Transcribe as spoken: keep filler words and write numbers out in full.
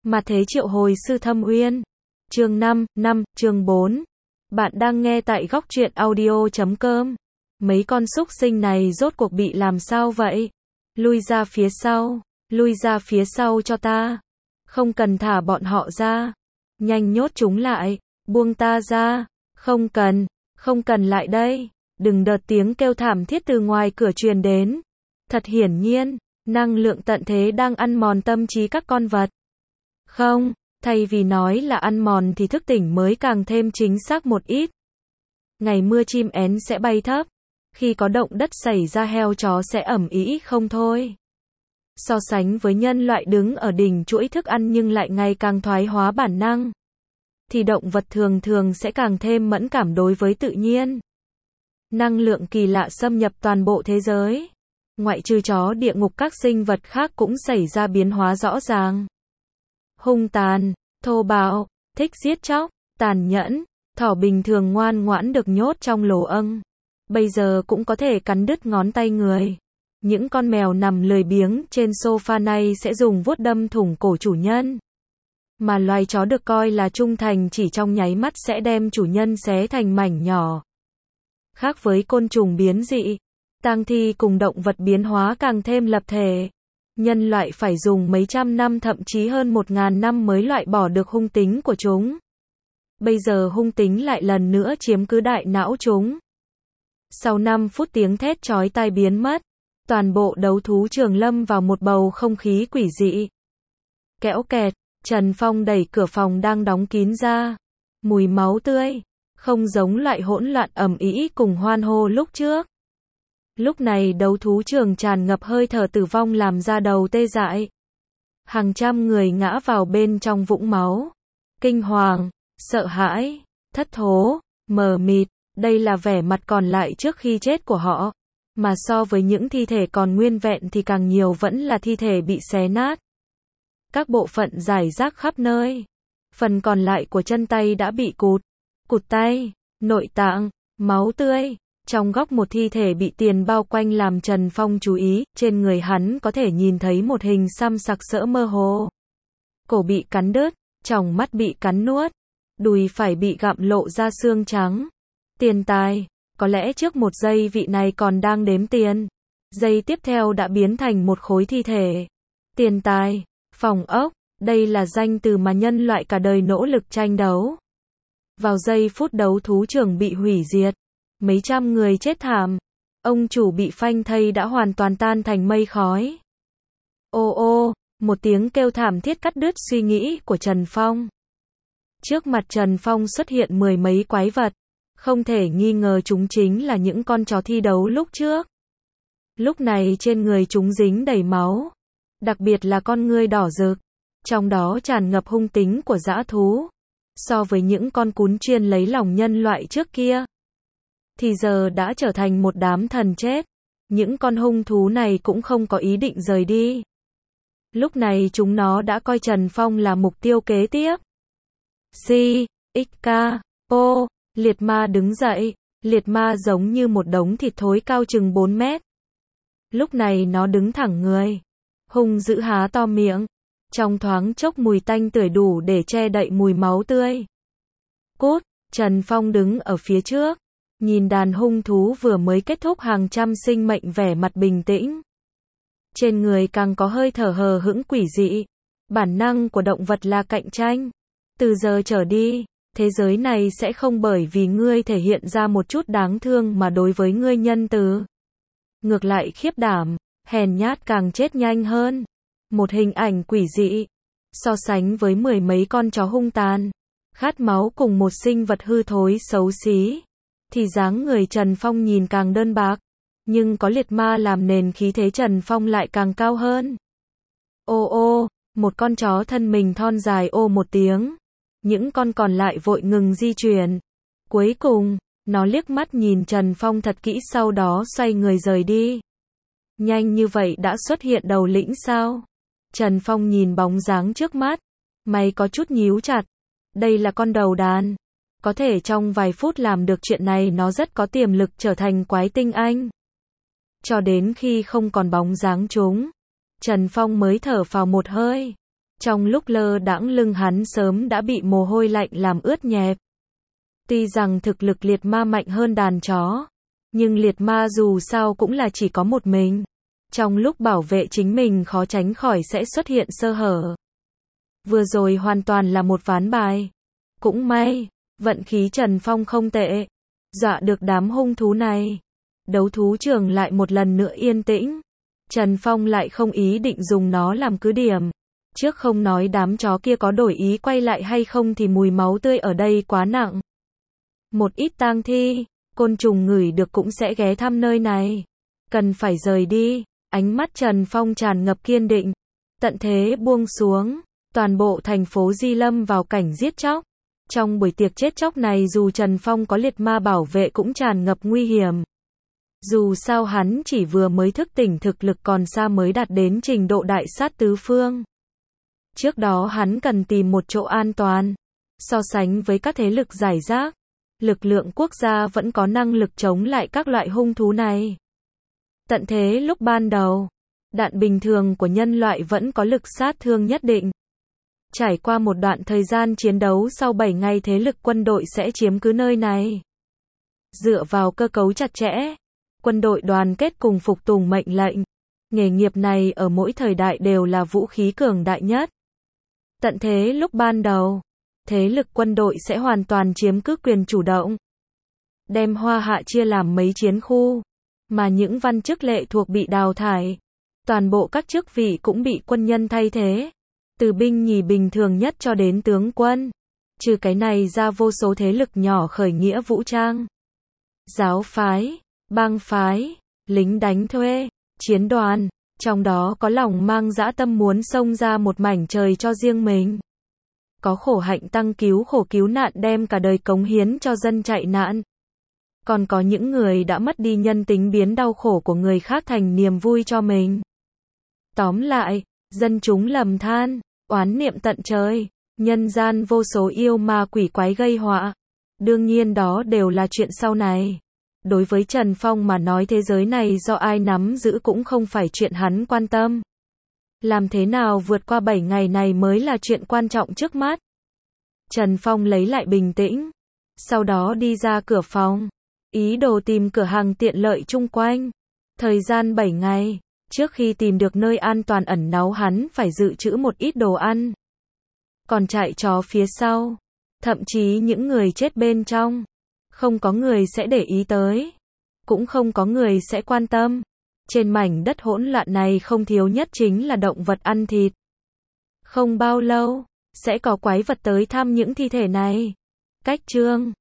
Mà thế triệu hồi sư Thâm Uyên. Chương năm, năm, chương bốn. Bạn đang nghe tại góc truyện audio chấm com. Mấy con súc sinh này rốt cuộc bị làm sao vậy? Lui ra phía sau, lui ra phía sau cho ta. Không cần thả bọn họ ra. Nhanh nhốt chúng lại, buông ta ra. Không cần, không cần lại đây. Đừng đợt tiếng kêu thảm thiết từ ngoài cửa truyền đến. Thật hiển nhiên, năng lượng tận thế đang ăn mòn tâm trí các con vật. Không, thay vì nói là ăn mòn thì thức tỉnh mới càng thêm chính xác một ít. Ngày mưa chim én sẽ bay thấp. Khi có động đất xảy ra heo chó sẽ ầm ĩ không thôi. So sánh với nhân loại đứng ở đỉnh chuỗi thức ăn nhưng lại ngày càng thoái hóa bản năng, thì động vật thường thường sẽ càng thêm mẫn cảm đối với tự nhiên. Năng lượng kỳ lạ xâm nhập toàn bộ thế giới. Ngoại trừ chó địa ngục, các sinh vật khác cũng xảy ra biến hóa rõ ràng. Hung tàn, thô bạo, thích giết chóc, tàn nhẫn. Thỏ bình thường ngoan ngoãn được nhốt trong lỗ âng, bây giờ cũng có thể cắn đứt ngón tay người. Những con mèo nằm lười biếng trên sofa này sẽ dùng vuốt đâm thủng cổ chủ nhân. Mà loài chó được coi là trung thành chỉ trong nháy mắt sẽ đem chủ nhân xé thành mảnh nhỏ. Khác với côn trùng biến dị, tang thi cùng động vật biến hóa càng thêm lập thể. Nhân loại phải dùng mấy trăm năm thậm chí hơn một ngàn năm mới loại bỏ được hung tính của chúng. Bây giờ hung tính lại lần nữa chiếm cứ đại não chúng. Sau năm phút tiếng thét chói tai biến mất, toàn bộ đấu thú trường lâm vào một bầu không khí quỷ dị. Kẽo kẹt, Trần Phong đẩy cửa phòng đang đóng kín ra. Mùi máu tươi, không giống loại hỗn loạn ầm ĩ cùng hoan hô lúc trước. Lúc này đấu thú trường tràn ngập hơi thở tử vong làm da đầu tê dại. Hàng trăm người ngã vào bên trong vũng máu. Kinh hoàng, sợ hãi, thất thố, mờ mịt, đây là vẻ mặt còn lại trước khi chết của họ. Mà so với những thi thể còn nguyên vẹn thì càng nhiều vẫn là thi thể bị xé nát. Các bộ phận rải rác khắp nơi. Phần còn lại của chân tay đã bị cụt, cụt tay, nội tạng, máu tươi. Trong góc một thi thể bị tiền bao quanh làm Trần Phong chú ý, trên người hắn có thể nhìn thấy một hình xăm sặc sỡ mơ hồ. Cổ bị cắn đứt, tròng mắt bị cắn nuốt, đùi phải bị gặm lộ ra xương trắng. Tiền tài, có lẽ trước một giây vị này còn đang đếm tiền. Giây tiếp theo đã biến thành một khối thi thể. Tiền tài, phòng ốc, đây là danh từ mà nhân loại cả đời nỗ lực tranh đấu. Vào giây phút đấu thú trường bị hủy diệt, mấy trăm người chết thảm. Ông chủ bị phanh thây đã hoàn toàn tan thành mây khói. Ô ô, một tiếng kêu thảm thiết cắt đứt suy nghĩ của Trần Phong. Trước mặt Trần Phong xuất hiện mười mấy quái vật. Không thể nghi ngờ chúng chính là những con chó thi đấu lúc trước. Lúc này trên người chúng dính đầy máu. Đặc biệt là con ngươi đỏ rực. Trong đó tràn ngập hung tính của dã thú. So với những con cún chuyên lấy lòng nhân loại trước kia, thì giờ đã trở thành một đám thần chết. Những con hung thú này cũng không có ý định rời đi. Lúc này chúng nó đã coi Trần Phong là mục tiêu kế tiếp. Si, ích ca, ô, liệt ma đứng dậy. Liệt ma giống như một đống thịt thối cao chừng bốn mét. Lúc này nó đứng thẳng người, hung dữ há to miệng. Trong thoáng chốc mùi tanh tưởi đủ để che đậy mùi máu tươi. Cút, Trần Phong đứng ở phía trước, nhìn đàn hung thú vừa mới kết thúc hàng trăm sinh mệnh vẻ mặt bình tĩnh. Trên người càng có hơi thở hờ hững quỷ dị. Bản năng của động vật là cạnh tranh. Từ giờ trở đi, thế giới này sẽ không bởi vì ngươi thể hiện ra một chút đáng thương mà đối với ngươi nhân từ. Ngược lại khiếp đảm, hèn nhát càng chết nhanh hơn. Một hình ảnh quỷ dị. So sánh với mười mấy con chó hung tàn, khát máu cùng một sinh vật hư thối xấu xí, thì dáng người Trần Phong nhìn càng đơn bạc. Nhưng có liệt ma làm nền khí thế Trần Phong lại càng cao hơn. Ô ô, một con chó thân mình thon dài ô một tiếng. Những con còn lại vội ngừng di chuyển. Cuối cùng, nó liếc mắt nhìn Trần Phong thật kỹ sau đó xoay người rời đi. Nhanh như vậy đã xuất hiện đầu lĩnh sao? Trần Phong nhìn bóng dáng trước mắt. Mày có chút nhíu chặt. Đây là con đầu đàn. Có thể trong vài phút làm được chuyện này, nó rất có tiềm lực trở thành quái tinh anh. Cho đến khi không còn bóng dáng chúng, Trần Phong mới thở phào một hơi. Trong lúc lơ đãng lưng hắn sớm đã bị mồ hôi lạnh làm ướt nhẹp. Tuy rằng thực lực liệt ma mạnh hơn đàn chó, nhưng liệt ma dù sao cũng là chỉ có một mình. Trong lúc bảo vệ chính mình khó tránh khỏi sẽ xuất hiện sơ hở. Vừa rồi hoàn toàn là một ván bài. Cũng may, vận khí Trần Phong không tệ, dọa được đám hung thú này. Đấu thú trường lại một lần nữa yên tĩnh. Trần Phong lại không ý định dùng nó làm cứ điểm. Trước không nói đám chó kia có đổi ý quay lại hay không thì mùi máu tươi ở đây quá nặng. Một ít tang thi, côn trùng ngửi được cũng sẽ ghé thăm nơi này. Cần phải rời đi. Ánh mắt Trần Phong tràn ngập kiên định. Tận thế buông xuống. Toàn bộ thành phố Di Lâm vào cảnh giết chóc. Trong buổi tiệc chết chóc này dù Trần Phong có liệt ma bảo vệ cũng tràn ngập nguy hiểm. Dù sao hắn chỉ vừa mới thức tỉnh thực lực còn xa mới đạt đến trình độ đại sát tứ phương. Trước đó hắn cần tìm một chỗ an toàn. So sánh với các thế lực rải rác, lực lượng quốc gia vẫn có năng lực chống lại các loại hung thú này. Tận thế lúc ban đầu, đạn bình thường của nhân loại vẫn có lực sát thương nhất định. Trải qua một đoạn thời gian chiến đấu sau bảy ngày thế lực quân đội sẽ chiếm cứ nơi này. Dựa vào cơ cấu chặt chẽ, quân đội đoàn kết cùng phục tùng mệnh lệnh. Nghề nghiệp này ở mỗi thời đại đều là vũ khí cường đại nhất. Tận thế lúc ban đầu, thế lực quân đội sẽ hoàn toàn chiếm cứ quyền chủ động. Đem Hoa Hạ chia làm mấy chiến khu, mà những văn chức lệ thuộc bị đào thải. Toàn bộ các chức vị cũng bị quân nhân thay thế. Từ binh nhì bình thường nhất cho đến tướng quân. Trừ cái này ra vô số thế lực nhỏ khởi nghĩa vũ trang. Giáo phái, bang phái, lính đánh thuê, chiến đoàn. Trong đó có lòng mang dã tâm muốn xông ra một mảnh trời cho riêng mình. Có khổ hạnh tăng cứu khổ cứu nạn đem cả đời cống hiến cho dân chạy nạn. Còn có những người đã mất đi nhân tính biến đau khổ của người khác thành niềm vui cho mình. Tóm lại, dân chúng lầm than, oán niệm tận trời, nhân gian vô số yêu ma quỷ quái gây họa. Đương nhiên đó đều là chuyện sau này. Đối với Trần Phong mà nói thế giới này do ai nắm giữ cũng không phải chuyện hắn quan tâm. Làm thế nào vượt qua bảy ngày này mới là chuyện quan trọng trước mắt. Trần Phong lấy lại bình tĩnh. Sau đó đi ra cửa phòng. Ý đồ tìm cửa hàng tiện lợi chung quanh. Thời gian bảy ngày. Trước khi tìm được nơi an toàn ẩn náu hắn phải dự trữ một ít đồ ăn. Còn chạy chó phía sau. Thậm chí những người chết bên trong. Không có người sẽ để ý tới. Cũng không có người sẽ quan tâm. Trên mảnh đất hỗn loạn này không thiếu nhất chính là động vật ăn thịt. Không bao lâu, sẽ có quái vật tới thăm những thi thể này. Cách chương